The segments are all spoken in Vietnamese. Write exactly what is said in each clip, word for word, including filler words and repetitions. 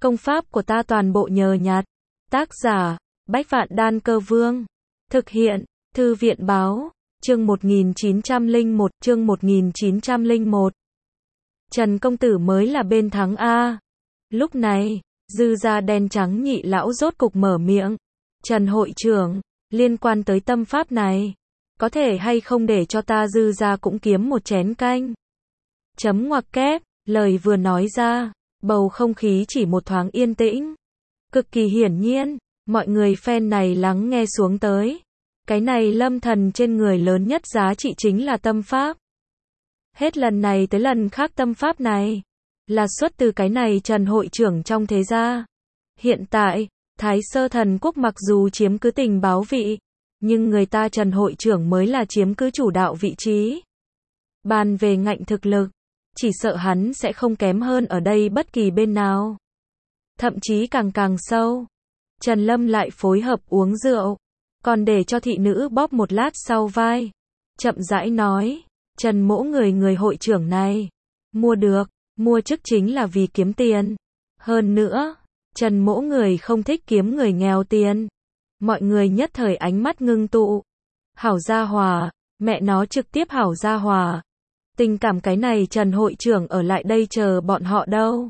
Công pháp của ta toàn bộ nhờ nhặt. Tác giả, Bách Vạn Đan Cơ Vương. Thực hiện, Thư viện Báo, chương một nghìn chín trăm lẻ một, chương một nghìn chín trăm lẻ một. Trần công tử mới là bên thắng A. Lúc này, dư gia đen trắng nhị lão rốt cục mở miệng. Trần hội trưởng, liên quan tới tâm pháp này, có thể hay không để cho ta dư gia cũng kiếm một chén canh? Chấm ngoặc kép, lời vừa nói ra, bầu không khí chỉ một thoáng yên tĩnh. Cực kỳ hiển nhiên, mọi người fan này lắng nghe xuống tới. Cái này lâm thần trên người lớn nhất giá trị chính là tâm pháp. Hết lần này tới lần khác tâm pháp này là xuất từ cái này Trần hội trưởng trong thế gia. Hiện tại, Thái Sơ Thần Quốc mặc dù chiếm cứ tình báo vị, nhưng người ta Trần hội trưởng mới là chiếm cứ chủ đạo vị trí. Bàn về ngạnh thực lực, chỉ sợ hắn sẽ không kém hơn ở đây bất kỳ bên nào. Thậm chí càng càng sâu. Trần Lâm lại phối hợp uống rượu, còn để cho thị nữ bóp một lát sau vai. Chậm rãi nói, Trần mỗ người người hội trưởng này, mua được, mua chức chính là vì kiếm tiền. Hơn nữa, Trần mỗ người không thích kiếm người nghèo tiền. Mọi người nhất thời ánh mắt ngưng tụ. Hảo gia hòa, mẹ nó trực tiếp hảo gia hòa. Tình cảm cái này Trần hội trưởng ở lại đây chờ bọn họ đâu.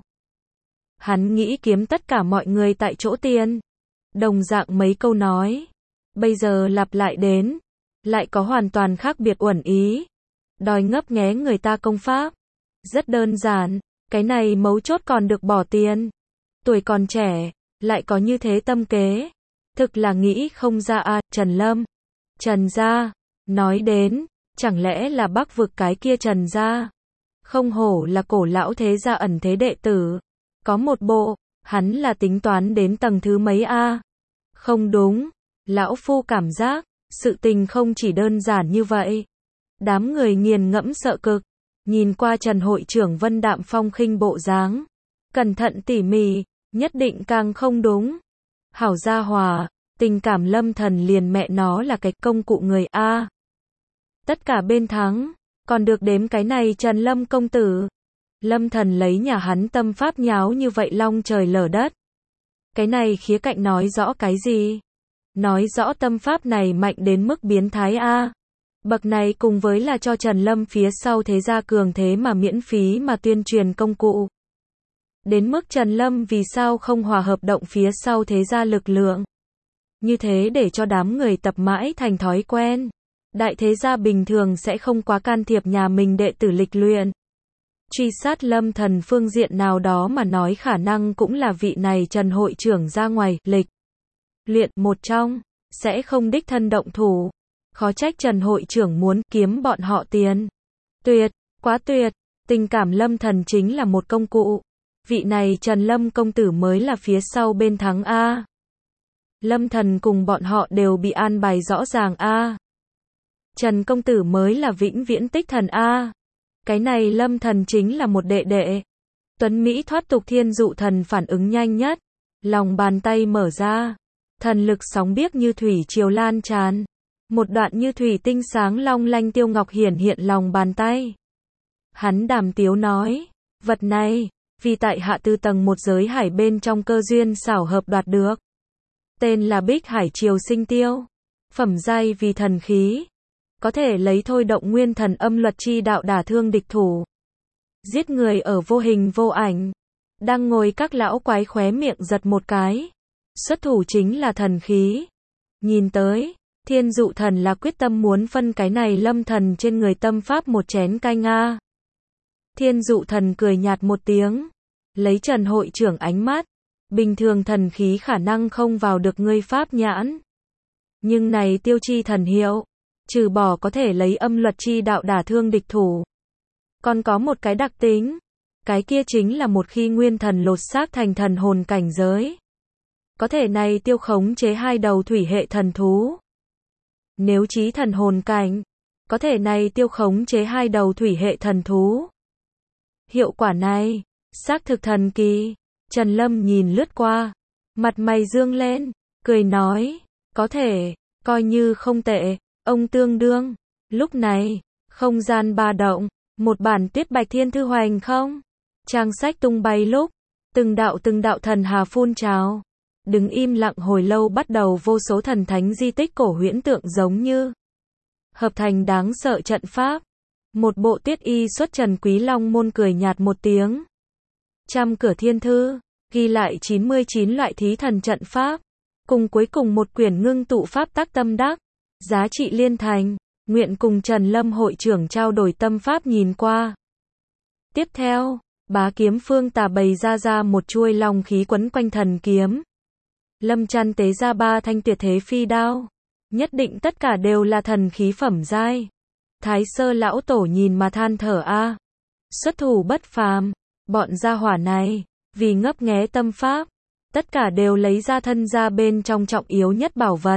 Hắn nghĩ kiếm tất cả mọi người tại chỗ tiền. Đồng dạng mấy câu nói. Bây giờ lặp lại đến. Lại có hoàn toàn khác biệt uẩn ý. Đòi ngấp nghé người ta công pháp. Rất đơn giản. Cái này mấu chốt còn được bỏ tiền. Tuổi còn trẻ. Lại có như thế tâm kế. Thực là nghĩ không ra à. Trần Lâm. Trần gia. Nói đến. Chẳng lẽ là Bắc vực cái kia Trần gia? Không hổ là cổ lão thế gia ẩn thế đệ tử. Có một bộ, hắn là tính toán đến tầng thứ mấy a? Không đúng, lão phu cảm giác, sự tình không chỉ đơn giản như vậy. Đám người nghiền ngẫm sợ cực, nhìn qua Trần hội trưởng vân đạm phong khinh bộ dáng, cẩn thận tỉ mỉ, nhất định càng không đúng. Hảo gia hòa, tình cảm lâm thần liền mẹ nó là cái công cụ người a. Tất cả bên thắng, còn được đếm cái này Trần Lâm công tử. Lâm thần lấy nhà hắn tâm pháp nháo như vậy long trời lở đất. Cái này khía cạnh nói rõ cái gì? Nói rõ tâm pháp này mạnh đến mức biến thái a. Bậc này cùng với là cho Trần Lâm phía sau thế gia cường thế mà miễn phí mà tuyên truyền công cụ. Đến mức Trần Lâm vì sao không hòa hợp động phía sau thế gia lực lượng. Như thế để cho đám người tập mãi thành thói quen. Đại thế gia bình thường sẽ không quá can thiệp nhà mình đệ tử lịch luyện. Truy sát lâm thần phương diện nào đó mà nói khả năng cũng là vị này Trần hội trưởng ra ngoài lịch luyện một trong, sẽ không đích thân động thủ. Khó trách Trần hội trưởng muốn kiếm bọn họ tiền. Tuyệt, quá tuyệt, tình cảm lâm thần chính là một công cụ. Vị này Trần Lâm công tử mới là phía sau bên thắng A. Lâm thần cùng bọn họ đều bị an bài rõ ràng A. Trần công tử mới là vĩnh viễn tích thần A. Cái này lâm thần chính là một đệ đệ. Tuấn Mỹ thoát tục thiên dụ thần phản ứng nhanh nhất. Lòng bàn tay mở ra. Thần lực sóng biếc như thủy triều lan tràn. Một đoạn như thủy tinh sáng long lanh tiêu ngọc hiển hiện lòng bàn tay. Hắn đàm tiếu nói. Vật này, vì tại hạ tư tầng một giới hải bên trong cơ duyên xảo hợp đoạt được. Tên là Bích Hải Triều Sinh Tiêu. Phẩm giai vì thần khí. Có thể lấy thôi động nguyên thần âm luật chi đạo đả thương địch thủ. Giết người ở vô hình vô ảnh. Đang ngồi các lão quái khóe miệng giật một cái. Xuất thủ chính là thần khí. Nhìn tới, thiên dụ thần là quyết tâm muốn phân cái này lâm thần trên người tâm pháp một chén canh a. Thiên dụ thần cười nhạt một tiếng. Lấy Trần hội trưởng ánh mắt. Bình thường thần khí khả năng không vào được ngươi pháp nhãn. Nhưng này tiêu chi thần hiệu. Trừ bỏ có thể lấy âm luật chi đạo đả thương địch thủ. Còn có một cái đặc tính. Cái kia chính là một khi nguyên thần lột xác thành thần hồn cảnh giới. Có thể này tiêu khống chế hai đầu thủy hệ thần thú. Nếu chí thần hồn cảnh. Có thể này tiêu khống chế hai đầu thủy hệ thần thú. Hiệu quả này, xác thực thần kỳ. Trần Lâm nhìn lướt qua. Mặt mày dương lên, cười nói. Có thể, coi như không tệ. Ông tương đương, lúc này, không gian ba động, một bản tuyết bạch thiên thư hoành không? Trang sách tung bay lúc, Từng đạo từng đạo thần hà phun trào. Đứng im lặng hồi lâu bắt đầu vô số thần thánh di tích cổ huyễn tượng giống như hợp thành đáng sợ trận pháp. Một bộ tuyết y xuất trần Quý Long môn cười nhạt một tiếng. Trăm cửa thiên thư, ghi lại chín mươi chín loại thí thần trận pháp. Cùng cuối cùng một quyển ngưng tụ pháp tắc tâm đắc. Giá trị liên thành, nguyện cùng Trần Lâm hội trưởng trao đổi tâm pháp nhìn qua. Tiếp theo, Bá Kiếm Phương Tà bày ra ra một chuôi long khí quấn quanh thần kiếm. Lâm Chăn tế ra ba thanh tuyệt thế phi đao. Nhất định tất cả đều là thần khí phẩm giai. Thái Sơ lão tổ nhìn mà than thở a, xuất thủ bất phàm, bọn gia hỏa này, vì ngấp nghé tâm pháp, tất cả đều lấy ra thân ra bên trong trọng yếu nhất bảo vật.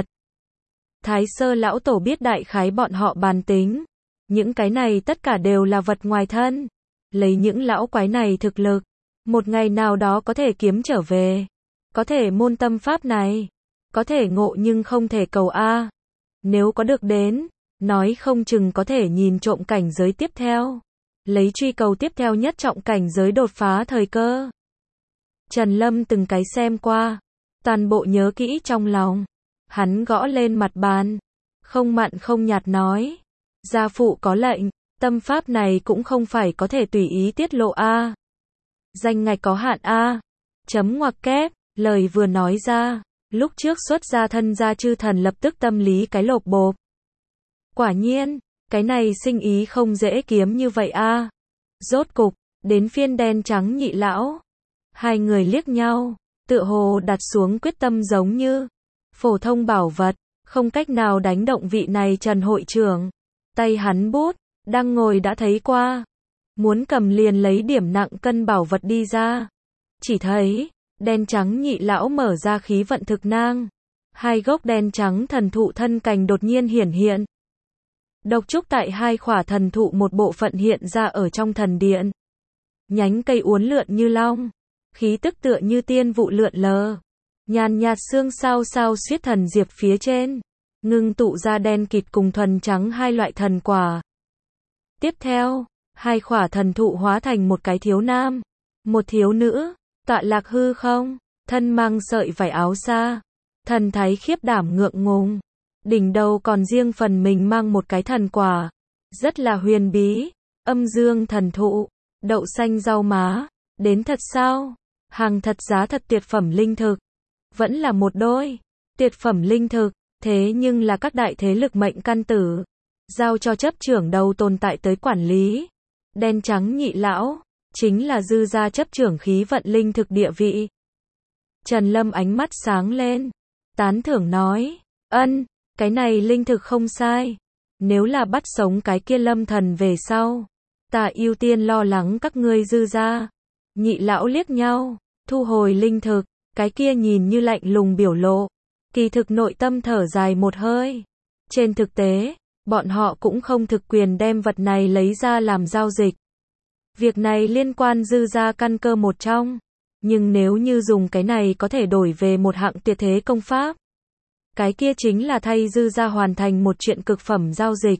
Thái Sơ lão tổ biết đại khái bọn họ bàn tính, những cái này tất cả đều là vật ngoài thân, lấy những lão quái này thực lực, một ngày nào đó có thể kiếm trở về, có thể môn tâm pháp này, có thể ngộ nhưng không thể cầu a. Nếu có được đến, nói không chừng có thể nhìn trộm cảnh giới tiếp theo, lấy truy cầu tiếp theo nhất trọng cảnh giới đột phá thời cơ. Trần Lâm từng cái xem qua, toàn bộ nhớ kỹ trong lòng. Hắn gõ lên mặt bàn, không mặn không nhạt nói, gia phụ có lệnh, tâm pháp này cũng không phải có thể tùy ý tiết lộ a. Danh ngạch có hạn a. Chấm ngoặc kép, lời vừa nói ra, lúc trước xuất ra thân gia chư thần lập tức tâm lý cái lộp bộp. Quả nhiên, cái này sinh ý không dễ kiếm như vậy a. Rốt cục, đến phiên đen trắng nhị lão. Hai người liếc nhau, tựa hồ đặt xuống quyết tâm giống như phổ thông bảo vật, không cách nào đánh động vị này Trần hội trưởng. Tay hắn bút, đang ngồi đã thấy qua. Muốn cầm liền lấy điểm nặng cân bảo vật đi ra. Chỉ thấy, đen trắng nhị lão mở ra khí vận thực nang. Hai gốc đen trắng thần thụ thân cành đột nhiên hiển hiện. Độc trúc tại hai khỏa thần thụ một bộ phận hiện ra ở trong thần điện. Nhánh cây uốn lượn như long, khí tức tựa như tiên vụ lượn lờ. Nhàn nhạt xương sao sao xuyết thần diệp phía trên, ngưng tụ ra đen kịt cùng thuần trắng hai loại thần quả. Tiếp theo, hai khỏa thần thụ hóa thành một cái thiếu nam, một thiếu nữ, tọa lạc hư không, thân mang sợi vải áo sa, thần thái khiếp đảm ngượng ngùng, đỉnh đầu còn riêng phần mình mang một cái thần quả, rất là huyền bí, âm dương thần thụ, đậu xanh rau má, đến thật sao? Hàng thật giá thật tuyệt phẩm linh thực. Vẫn là một đôi tuyệt phẩm linh thực, thế nhưng là các đại thế lực mệnh căn tử, giao cho chấp trưởng đầu tồn tại tới quản lý. Đen trắng nhị lão, chính là dư gia chấp trưởng khí vận linh thực địa vị. Trần Lâm ánh mắt sáng lên, tán thưởng nói, ân, cái này linh thực không sai. Nếu là bắt sống cái kia Lâm thần về sau, ta ưu tiên lo lắng các ngươi dư gia. Nhị lão liếc nhau, thu hồi linh thực. Cái kia nhìn như lạnh lùng biểu lộ, kỳ thực nội tâm thở dài một hơi. Trên thực tế, bọn họ cũng không thực quyền đem vật này lấy ra làm giao dịch. Việc này liên quan dư gia căn cơ một trong, nhưng nếu như dùng cái này có thể đổi về một hạng tuyệt thế công pháp, cái kia chính là thay dư gia hoàn thành một chuyện cực phẩm giao dịch.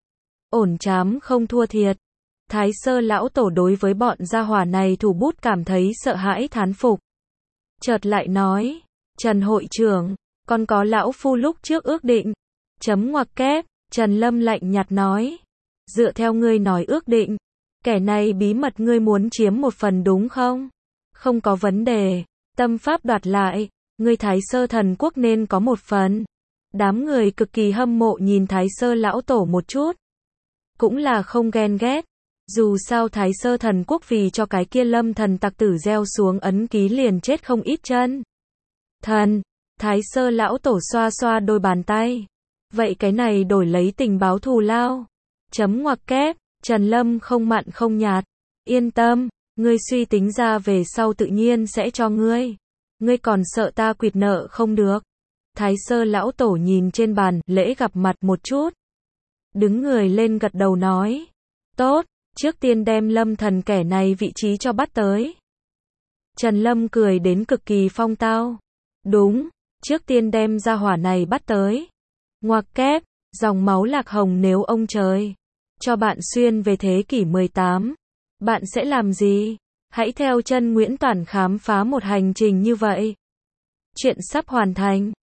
Ổn chám không thua thiệt. Thái Sơ lão tổ đối với bọn gia hỏa này thủ bút cảm thấy sợ hãi thán phục. Chợt lại nói, Trần hội trưởng, còn có lão phu lúc trước ước định. Chấm ngoặc kép, Trần Lâm lạnh nhạt nói, dựa theo ngươi nói ước định, kẻ này bí mật ngươi muốn chiếm một phần đúng không? Không có vấn đề, tâm pháp đoạt lại, ngươi Thái Sơ thần quốc nên có một phần. Đám người cực kỳ hâm mộ nhìn Thái Sơ lão tổ một chút. Cũng là không ghen ghét. Dù sao Thái Sơ thần quốc vì cho cái kia Lâm thần tặc tử gieo xuống ấn ký liền chết không ít chân. Thần, Thái Sơ lão tổ xoa xoa đôi bàn tay. Vậy cái này đổi lấy tình báo thù lao. Chấm ngoặc kép, Trần Lâm không mặn không nhạt. Yên tâm, ngươi suy tính ra về sau tự nhiên sẽ cho ngươi. Ngươi còn sợ ta quỵt nợ không được. Thái Sơ lão tổ nhìn trên bàn lễ gặp mặt một chút. Đứng người lên gật đầu nói. Tốt. Trước tiên đem Lâm thần kẻ này vị trí cho bắt tới. Trần Lâm cười đến cực kỳ phong tao. Đúng, trước tiên đem gia hỏa này bắt tới. Ngoặc kép, dòng máu lạc hồng nếu ông trời cho bạn xuyên về thế kỷ mười tám, bạn sẽ làm gì? Hãy theo chân Nguyễn Toản khám phá một hành trình như vậy. Chuyện sắp hoàn thành.